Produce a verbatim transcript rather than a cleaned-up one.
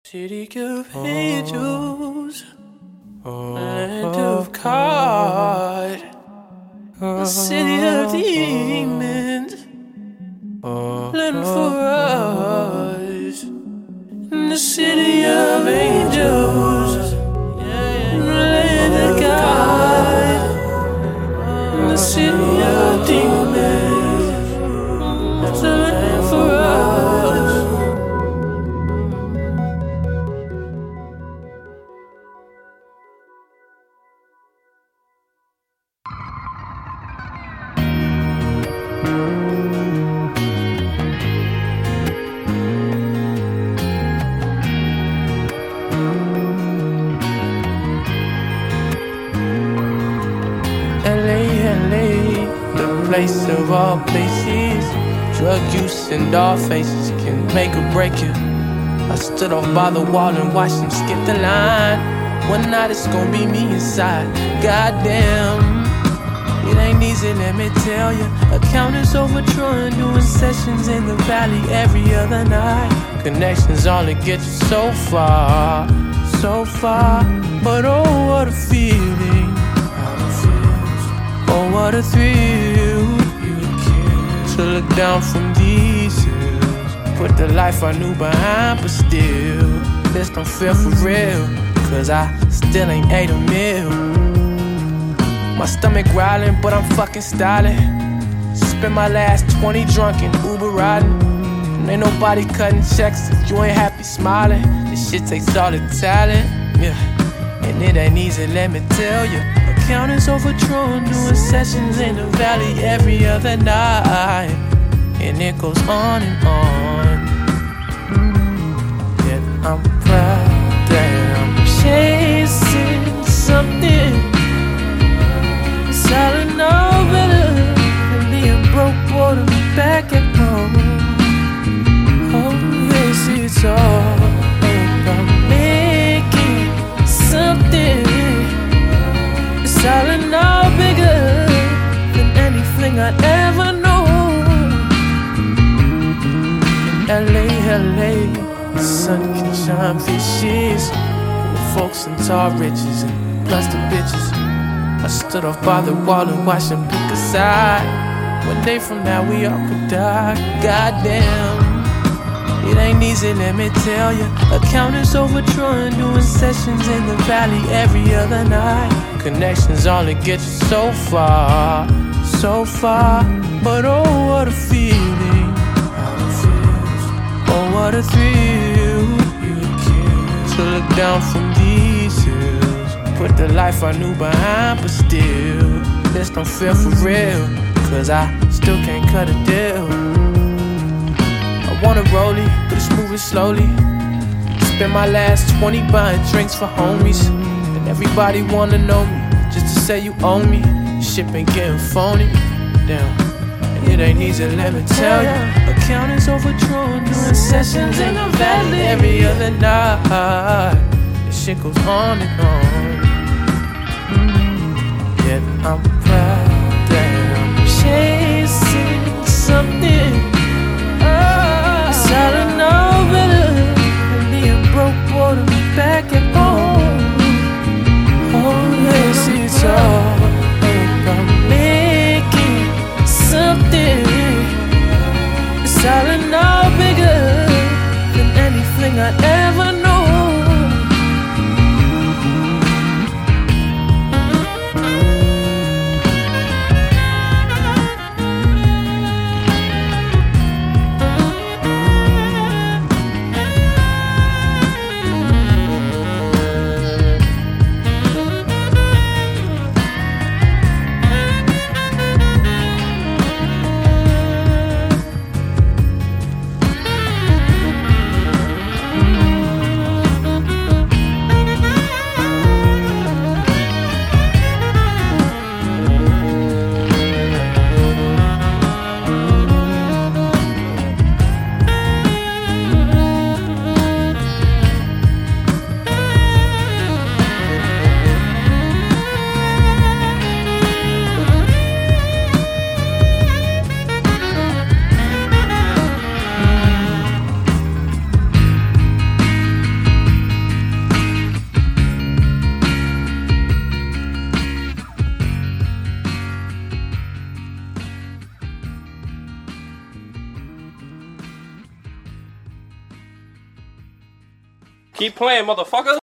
City of angels, land of God, the city of demons, land for us, the city of angels, land of God, the city of demons, the land for us. Place of all places, drug use and all faces can make or break you. I stood off by the wall and watched them skip the line. One night it's gonna be me inside. Goddamn, it ain't easy, let me tell you. Accountants overdrawn, doing sessions in the valley every other night. Connections only get you so far, so far. But oh, what a feeling, how it feels. Oh, what a thrill to look down from these hills. Put the life I knew behind, but still, this don't feel for real, cause I still ain't ate a meal. My stomach growling, but I'm fucking styling. Spent my last twenty drunk in Uber riding. And ain't nobody cutting checks if you ain't happy smiling. This shit takes all the talent, yeah. And it ain't easy, let me tell you. Accountants overdrawn, doing sessions in the valley every other night. And it goes on and on. Yet I'm proud that I'm chasing something. It's all I know better than being broke, bored, and back at home. Oh, yes, it's all. And I'm making something. It's all I know bigger than anything I ever know. In L A, L A, the sun can shine fishes. And the folks in tall riches and plus the bitches. I stood off by the wall and watched them pick a side. One day from now we all could die. Goddamn, it ain't easy, let me tell you. Accountants overdrawn, doing sessions in the valley every other night. Connections only get you so far, so far. But oh, what a feeling, how it feels. Oh, what a thrill to look down from these hills. Put the life I knew behind, but still, this don't feel for real, cause I still can't cut a deal. I wanna roll it, but it's moving slowly. Spend my last twenty buying drinks for homies. And everybody wanna know me, just to say you own me. Shit been getting phony, damn. And it ain't easy, let me tell you. Accountants overdrawn, doing sessions in the valley every other night. This shit goes on and on. Yet I'm proud that I'm chasing something. It's all I know better than being broke, bored, and back at home. Oh, yes, it's all. And I'm making something. It's all I know bigger than anything I ever know. Keep playing, motherfucker.